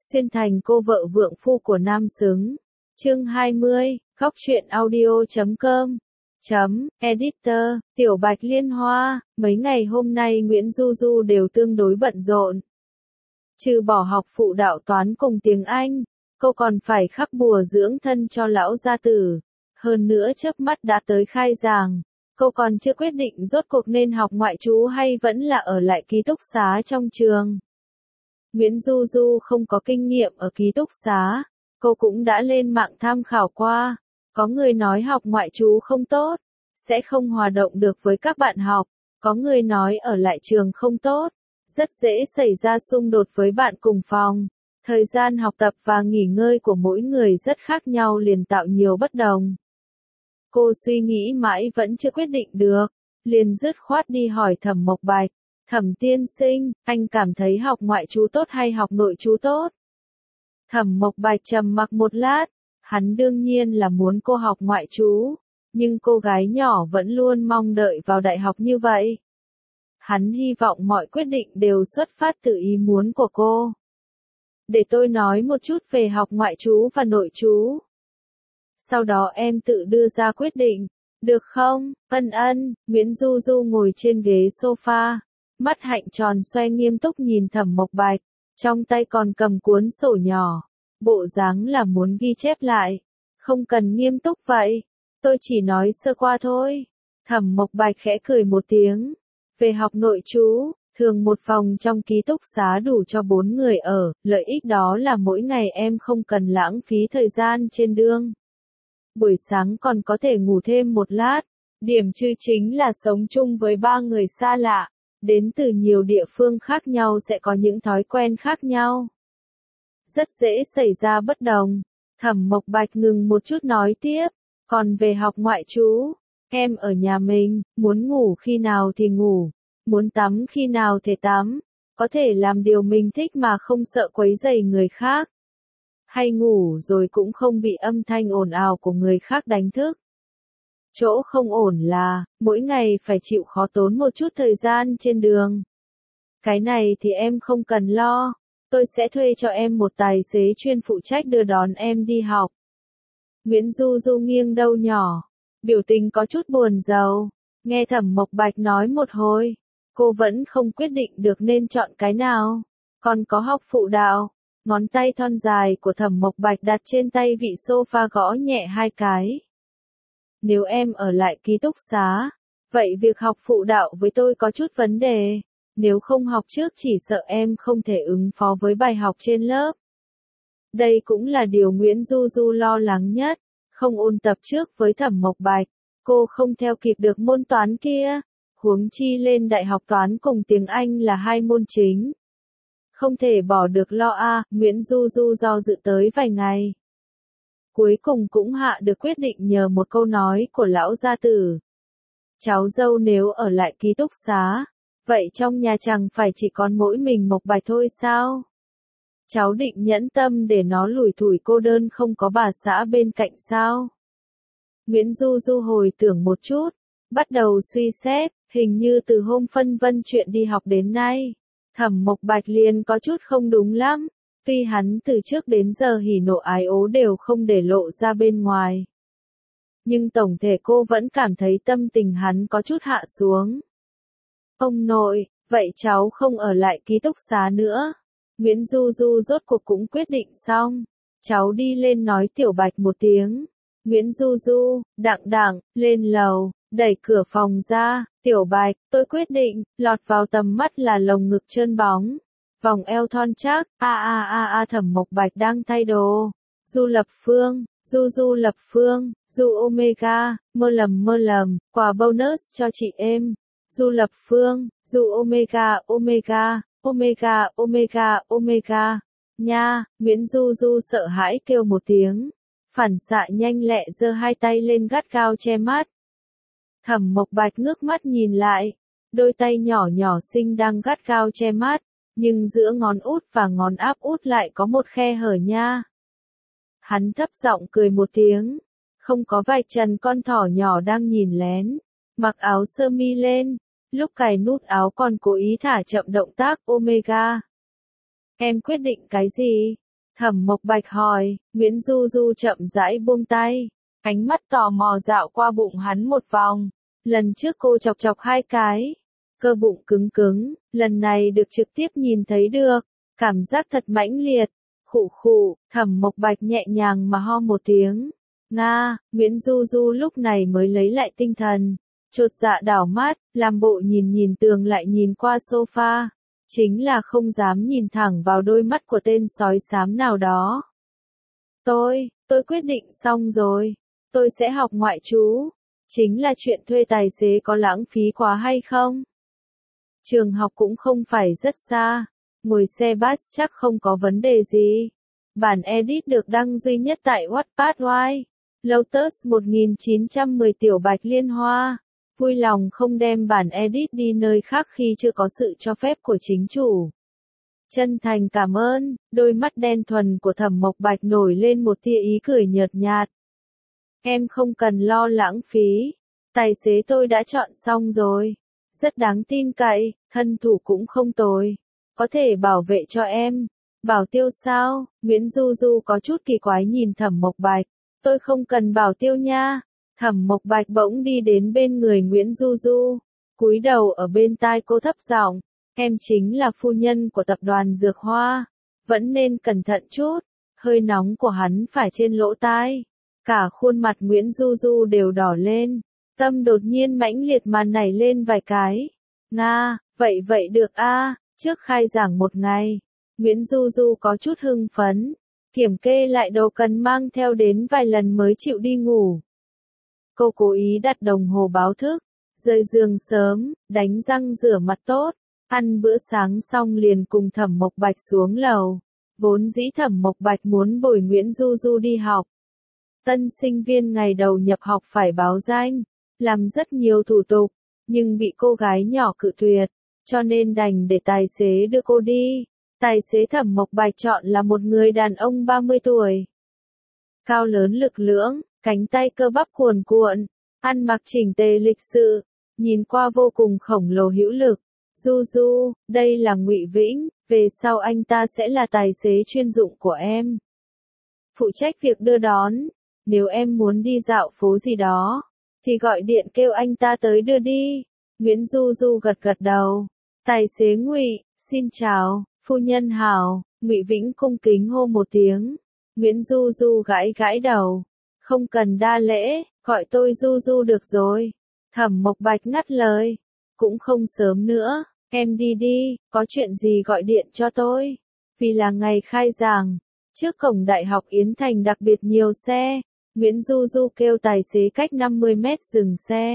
Xuyên thành cô vợ vượng phu của nam xứng. Chương 20, góc truyện audio.com. Editor, Tiểu Bạch Liên Hoa, mấy ngày hôm nay Nguyễn Du Du đều tương đối bận rộn. Trừ bỏ học phụ đạo toán cùng tiếng Anh, cô còn phải khắc bùa dưỡng thân cho lão gia tử. Hơn nữa chớp mắt đã tới khai giảng, cô còn chưa quyết định rốt cuộc nên học ngoại trú hay vẫn là ở lại ký túc xá trong trường. Nguyễn Du Du không có kinh nghiệm ở ký túc xá, cô cũng đã lên mạng tham khảo qua. Có người nói học ngoại trú không tốt, sẽ không hòa động được với các bạn học. Có người nói ở lại trường không tốt, rất dễ xảy ra xung đột với bạn cùng phòng. Thời gian học tập và nghỉ ngơi của mỗi người rất khác nhau liền tạo nhiều bất đồng. Cô suy nghĩ mãi vẫn chưa quyết định được, liền dứt khoát đi hỏi Thẩm Mộc Bạch. Thẩm tiên sinh, anh cảm thấy học ngoại trú tốt hay học nội trú tốt? Thẩm Mộc Bạch trầm mặc một lát, hắn đương nhiên là muốn cô học ngoại trú, nhưng cô gái nhỏ vẫn luôn mong đợi vào đại học như vậy. Hắn hy vọng mọi quyết định đều xuất phát từ ý muốn của cô. Để tôi nói một chút về học ngoại trú và nội trú. Sau đó em tự đưa ra quyết định, được không? Ân, Nguyễn Du Du ngồi trên ghế sofa, mắt hạnh tròn xoe nghiêm túc nhìn Thẩm Mộc Bạch, trong tay còn cầm cuốn sổ nhỏ, bộ dáng là muốn ghi chép lại. Không cần nghiêm túc vậy, tôi chỉ nói sơ qua thôi. Thẩm Mộc Bạch khẽ cười một tiếng. Về học nội trú, thường một phòng trong ký túc xá đủ cho 4 người ở, lợi ích đó là mỗi ngày em không cần lãng phí thời gian trên đường. Buổi sáng còn có thể ngủ thêm một lát. Điểm trừ chính là sống chung với 3 người xa lạ, đến từ nhiều địa phương khác nhau sẽ có những thói quen khác nhau. Rất dễ xảy ra bất đồng. Thẩm Mộc Bạch ngừng một chút nói tiếp, còn về học ngoại trú, em ở nhà mình, muốn ngủ khi nào thì ngủ, muốn tắm khi nào thì tắm, có thể làm điều mình thích mà không sợ quấy rầy người khác. Hay ngủ rồi cũng không bị âm thanh ồn ào của người khác đánh thức. Chỗ không ổn là, mỗi ngày phải chịu khó tốn một chút thời gian trên đường. Cái này thì em không cần lo, tôi sẽ thuê cho em một tài xế chuyên phụ trách đưa đón em đi học. Nguyễn Du Du nghiêng đầu nhỏ, biểu tình có chút buồn rầu, nghe Thẩm Mộc Bạch nói một hồi, cô vẫn không quyết định được nên chọn cái nào. Còn có học phụ đạo, ngón tay thon dài của Thẩm Mộc Bạch đặt trên tay vị sofa gõ nhẹ 2 cái. Nếu em ở lại ký túc xá, vậy việc học phụ đạo với tôi có chút vấn đề. Nếu không học trước chỉ sợ em không thể ứng phó với bài học trên lớp. Đây cũng là điều Nguyễn Du Du lo lắng nhất. Không ôn tập trước với Thẩm Mộc Bạch, cô không theo kịp được môn toán kia. Huống chi lên đại học toán cùng tiếng Anh là 2 môn chính. Không thể bỏ được lo Nguyễn Du Du do dự tới vài ngày. Cuối cùng cũng hạ được quyết định nhờ một câu nói của lão gia tử. Cháu dâu nếu ở lại ký túc xá, vậy trong nhà chẳng phải chỉ còn mỗi mình Mộc Bạch thôi sao? Cháu định nhẫn tâm để nó lủi thủi cô đơn không có bà xã bên cạnh sao? Nguyễn Du Du hồi tưởng một chút, bắt đầu suy xét, hình như từ hôm phân vân chuyện đi học đến nay, Thẩm Mộc Bạch liền có chút không đúng lắm. Tuy hắn từ trước đến giờ hỉ nộ ái ố đều không để lộ ra bên ngoài. Nhưng tổng thể cô vẫn cảm thấy tâm tình hắn có chút hạ xuống. Ông nội, vậy cháu không ở lại ký túc xá nữa. Nguyễn Du Du rốt cuộc cũng quyết định xong. Cháu đi lên nói Tiểu Bạch một tiếng. Nguyễn Du Du, đặng, lên lầu, đẩy cửa phòng ra. Tiểu Bạch, tôi quyết định, lọt vào tầm mắt là lồng ngực trơn bóng. Vòng eo thon chắc, Thẩm Mộc Bạch đang thay đồ. Du Lập Phương, Du Lập Phương, Du Omega, mơ lầm, quà bonus cho chị em. Du Lập Phương, Du Omega, nha, Nguyễn Du Du sợ hãi kêu một tiếng. Phản xạ nhanh lẹ giơ 2 tay lên gắt gao che mắt. Thẩm Mộc Bạch ngước mắt nhìn lại, đôi tay nhỏ xinh đang gắt gao che mắt. Nhưng giữa ngón út và ngón áp út lại có một khe hở nha. Hắn thấp giọng cười một tiếng, không có vạch trần con thỏ nhỏ đang nhìn lén, mặc áo sơ mi lên, lúc cài nút áo còn cố ý thả chậm động tác Omega. Em quyết định cái gì? Thẩm Mộc Bạch hỏi, Nguyễn Du Du chậm rãi buông tay, ánh mắt tò mò dạo qua bụng hắn một vòng. Lần trước cô chọc chọc 2 cái, cơ bụng cứng cứng, lần này được trực tiếp nhìn thấy được, cảm giác thật mãnh liệt. Khụ khụ, Thẩm Mộc Bạch nhẹ nhàng mà ho một tiếng. Nga, Nguyễn Du Du lúc này mới lấy lại tinh thần, chột dạ đảo mắt, làm bộ nhìn nhìn tường lại nhìn qua sofa, chính là không dám nhìn thẳng vào đôi mắt của tên sói xám nào đó. Tôi quyết định xong rồi, tôi sẽ học ngoại trú, chính là chuyện thuê tài xế có lãng phí quá hay không? Trường học cũng không phải rất xa, ngồi xe bus chắc không có vấn đề gì. Bản edit được đăng duy nhất tại Wattpad Why. Lotus 1910 Tiểu Bạch Liên Hoa. Vui lòng không đem bản edit đi nơi khác khi chưa có sự cho phép của chính chủ. Chân thành cảm ơn, đôi mắt đen thuần của Thẩm Mộc Bạch nổi lên một tia ý cười nhợt nhạt. Em không cần lo lãng phí, tài xế tôi đã chọn xong rồi. Rất đáng tin cậy, thân thủ cũng không tồi. Có thể bảo vệ cho em. Bảo tiêu sao? Nguyễn Du Du có chút kỳ quái nhìn Thẩm Mộc Bạch. Tôi không cần bảo tiêu nha. Thẩm Mộc Bạch bỗng đi đến bên người Nguyễn Du Du, cúi đầu ở bên tai cô thấp giọng, em chính là phu nhân của tập đoàn Dược Hoa, vẫn nên cẩn thận chút. Hơi nóng của hắn phải trên lỗ tai, cả khuôn mặt Nguyễn Du Du đều đỏ lên, tâm đột nhiên mãnh liệt mà nảy lên vài cái. Nga, vậy được a, trước khai giảng một ngày, Nguyễn Du Du có chút hưng phấn, kiểm kê lại đồ cần mang theo đến vài lần mới chịu đi ngủ. Cô cố ý đặt đồng hồ báo thức, rời giường sớm, đánh răng rửa mặt tốt, ăn bữa sáng xong liền cùng Thẩm Mộc Bạch xuống lầu. Vốn dĩ Thẩm Mộc Bạch muốn bồi Nguyễn Du Du đi học. Tân sinh viên ngày đầu nhập học phải báo danh, làm rất nhiều thủ tục, nhưng bị cô gái nhỏ cự tuyệt, cho nên đành để tài xế đưa cô đi. Tài xế Thẩm Mộc Bạch chọn là một người đàn ông 30 tuổi. Cao lớn lực lưỡng, cánh tay cơ bắp cuồn cuộn, ăn mặc chỉnh tề lịch sự, nhìn qua vô cùng khổng lồ hữu lực. Du Du, đây là Ngụy Vĩnh, về sau anh ta sẽ là tài xế chuyên dụng của em. Phụ trách việc đưa đón, nếu em muốn đi dạo phố gì đó, thì gọi điện kêu anh ta tới đưa đi. Nguyễn Du Du gật gật đầu. Tài xế Ngụy, xin chào, phu nhân hảo. Ngụy Vĩnh cung kính hô một tiếng. Nguyễn Du Du gãi gãi đầu. Không cần đa lễ, gọi tôi Du Du được rồi. Thẩm Mộc Bạch ngắt lời. Cũng không sớm nữa, em đi đi, có chuyện gì gọi điện cho tôi. Vì là ngày khai giảng, trước cổng Đại học Yến Thành đặc biệt nhiều xe. Nguyễn Du Du kêu tài xế cách 50 mét dừng xe.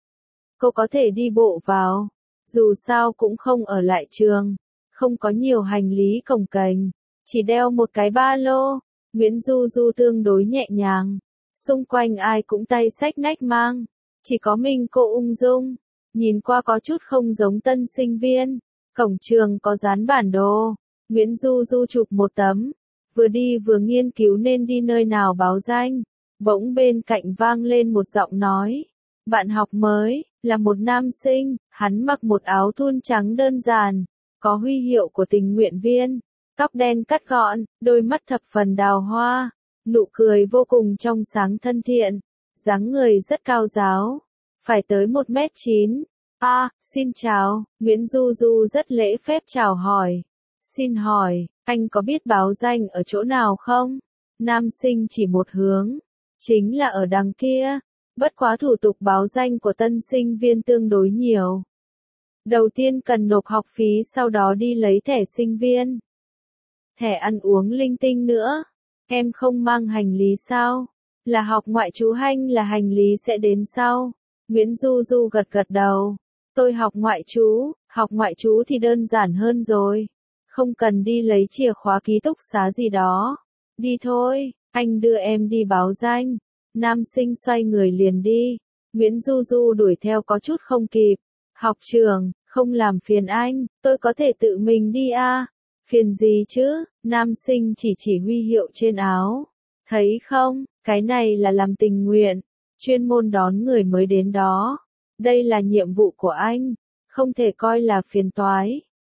Cô có thể đi bộ vào, dù sao cũng không ở lại trường, không có nhiều hành lý cồng kềnh, chỉ đeo một cái ba lô. Nguyễn Du Du tương đối nhẹ nhàng, xung quanh ai cũng tay xách nách mang, chỉ có mình cô ung dung, nhìn qua có chút không giống tân sinh viên. Cổng trường có dán bản đồ, Nguyễn Du Du chụp một tấm, vừa đi vừa nghiên cứu nên đi nơi nào báo danh. Bỗng bên cạnh vang lên một giọng nói. Bạn học mới, là một nam sinh, hắn mặc một áo thun trắng đơn giản, có huy hiệu của tình nguyện viên, tóc đen cắt gọn, đôi mắt thập phần đào hoa, nụ cười vô cùng trong sáng thân thiện, dáng người rất cao ráo, phải tới 1m9. Xin chào, Nguyễn Du Du rất lễ phép chào hỏi. Xin hỏi, anh có biết báo danh ở chỗ nào không? Nam sinh chỉ một hướng. Chính là ở đằng kia, bất quá thủ tục báo danh của tân sinh viên tương đối nhiều. Đầu tiên cần nộp học phí, sau đó đi lấy thẻ sinh viên. Thẻ ăn uống linh tinh nữa. Em không mang hành lý sao? Là học ngoại trú hay là hành lý sẽ đến sau? Nguyễn Du Du gật gật đầu. Tôi học ngoại trú thì đơn giản hơn rồi. Không cần đi lấy chìa khóa ký túc xá gì đó. Đi thôi. Anh đưa em đi báo danh. Nam sinh xoay người liền đi. Nguyễn Du Du đuổi theo có chút không kịp. Học trường, không làm phiền anh, tôi có thể tự mình đi à? Phiền gì chứ? Nam sinh chỉ huy hiệu trên áo. Thấy không, cái này là làm tình nguyện, chuyên môn đón người mới đến đó. Đây là nhiệm vụ của anh, không thể coi là phiền toái.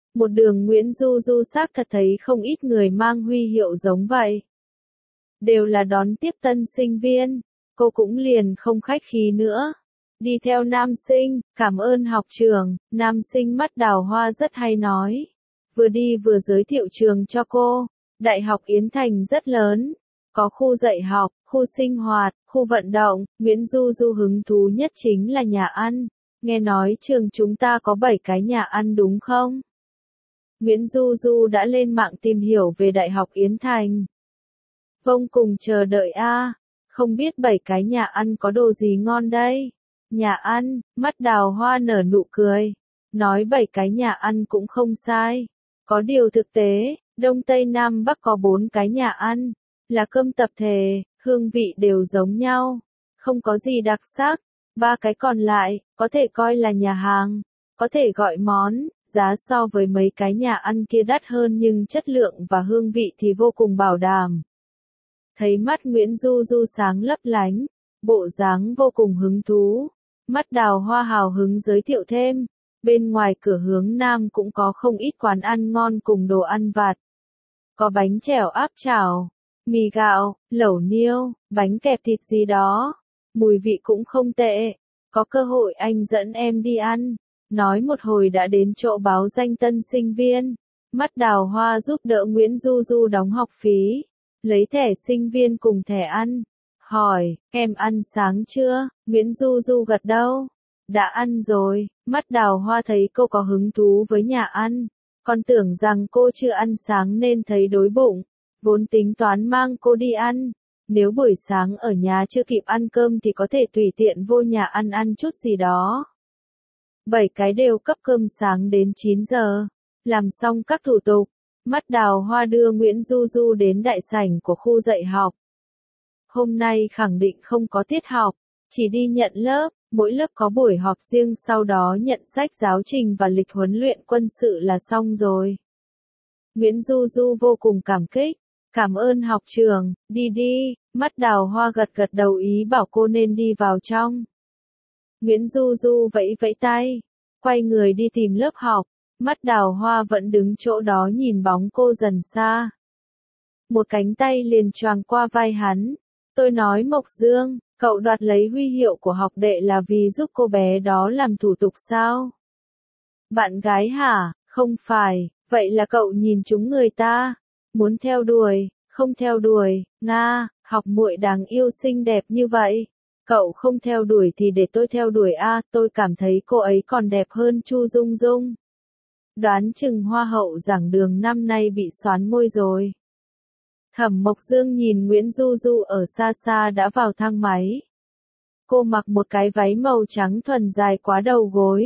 Một đường Nguyễn Du Du xác thật thấy không ít người mang huy hiệu giống vậy. Đều là đón tiếp tân sinh viên, cô cũng liền không khách khí nữa. Đi theo nam sinh, cảm ơn học trường, nam sinh mắt đào hoa rất hay nói. Vừa đi vừa giới thiệu trường cho cô. Đại học Yến Thành rất lớn, có khu dạy học, khu sinh hoạt, khu vận động. Nguyễn Du Du hứng thú nhất chính là nhà ăn. Nghe nói trường chúng ta có 7 cái nhà ăn đúng không? Nguyễn Du Du đã lên mạng tìm hiểu về Đại học Yến Thành. Vông cùng chờ đợi a, không biết 7 cái nhà ăn có đồ gì ngon đây? Nhà ăn, mắt đào hoa nở nụ cười. Nói 7 cái nhà ăn cũng không sai. Có điều thực tế, Đông Tây Nam Bắc có 4 cái nhà ăn. Là cơm tập thể, hương vị đều giống nhau. Không có gì đặc sắc. 3 cái còn lại, có thể coi là nhà hàng. Có thể gọi món, giá so với mấy cái nhà ăn kia đắt hơn nhưng chất lượng và hương vị thì vô cùng bảo đảm. Thấy mắt Nguyễn Du Du sáng lấp lánh, bộ dáng vô cùng hứng thú. Mắt đào hoa hào hứng giới thiệu thêm, bên ngoài cửa hướng Nam cũng có không ít quán ăn ngon cùng đồ ăn vặt. Có bánh chèo áp chảo, mì gạo, lẩu niêu, bánh kẹp thịt gì đó. Mùi vị cũng không tệ, có cơ hội anh dẫn em đi ăn. Nói một hồi đã đến chỗ báo danh tân sinh viên. Mắt đào hoa giúp đỡ Nguyễn Du Du đóng học phí. Lấy thẻ sinh viên cùng thẻ ăn. Hỏi, em ăn sáng chưa? Nguyễn Du Du gật đầu. Đã ăn rồi. Mắt đào hoa thấy cô có hứng thú với nhà ăn. Còn tưởng rằng cô chưa ăn sáng nên thấy đói bụng. Vốn tính toán mang cô đi ăn. Nếu buổi sáng ở nhà chưa kịp ăn cơm thì có thể tùy tiện vô nhà ăn chút gì đó. 7 cái đều cấp cơm sáng đến 9 giờ. Làm xong các thủ tục. Mắt đào hoa đưa Nguyễn Du Du đến đại sảnh của khu dạy học. Hôm nay khẳng định không có tiết học, chỉ đi nhận lớp, mỗi lớp có buổi họp riêng sau đó nhận sách giáo trình và lịch huấn luyện quân sự là xong rồi. Nguyễn Du Du vô cùng cảm kích, cảm ơn học trường, đi đi, mắt đào hoa gật gật đầu ý bảo cô nên đi vào trong. Nguyễn Du Du vẫy vẫy tay, quay người đi tìm lớp học. Mắt đào hoa vẫn đứng chỗ đó nhìn bóng cô dần xa. Một cánh tay liền choàng qua vai hắn. Tôi nói Mộc Dương, cậu đoạt lấy huy hiệu của học đệ là vì giúp cô bé đó làm thủ tục sao? Bạn gái hả? Không phải, vậy là cậu nhìn trúng người ta. Muốn theo đuổi, không theo đuổi, Nga, học muội đáng yêu xinh đẹp như vậy. Cậu không theo đuổi thì để tôi theo đuổi a, tôi cảm thấy cô ấy còn đẹp hơn Chu Dung Dung. Đoán chừng hoa hậu giảng đường năm nay bị xoán ngôi rồi. Thẩm Mộc Dương nhìn Nguyễn Du Du ở xa xa đã vào thang máy. Cô mặc một cái váy màu trắng thuần dài quá đầu gối.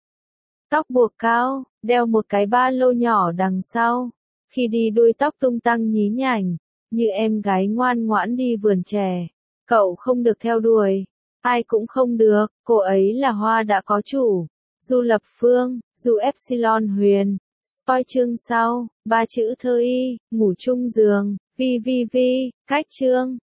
Tóc buộc cao, đeo một cái ba lô nhỏ đằng sau. Khi đi đuôi tóc tung tăng nhí nhảnh, như em gái ngoan ngoãn đi vườn chè. Cậu không được theo đuổi, ai cũng không được, cô ấy là hoa đã có chủ. Du Lập Phương, Du Epsilon Huyền, spoil chương sau, 3 chữ thơ y, ngủ chung giường, vi, cách chương.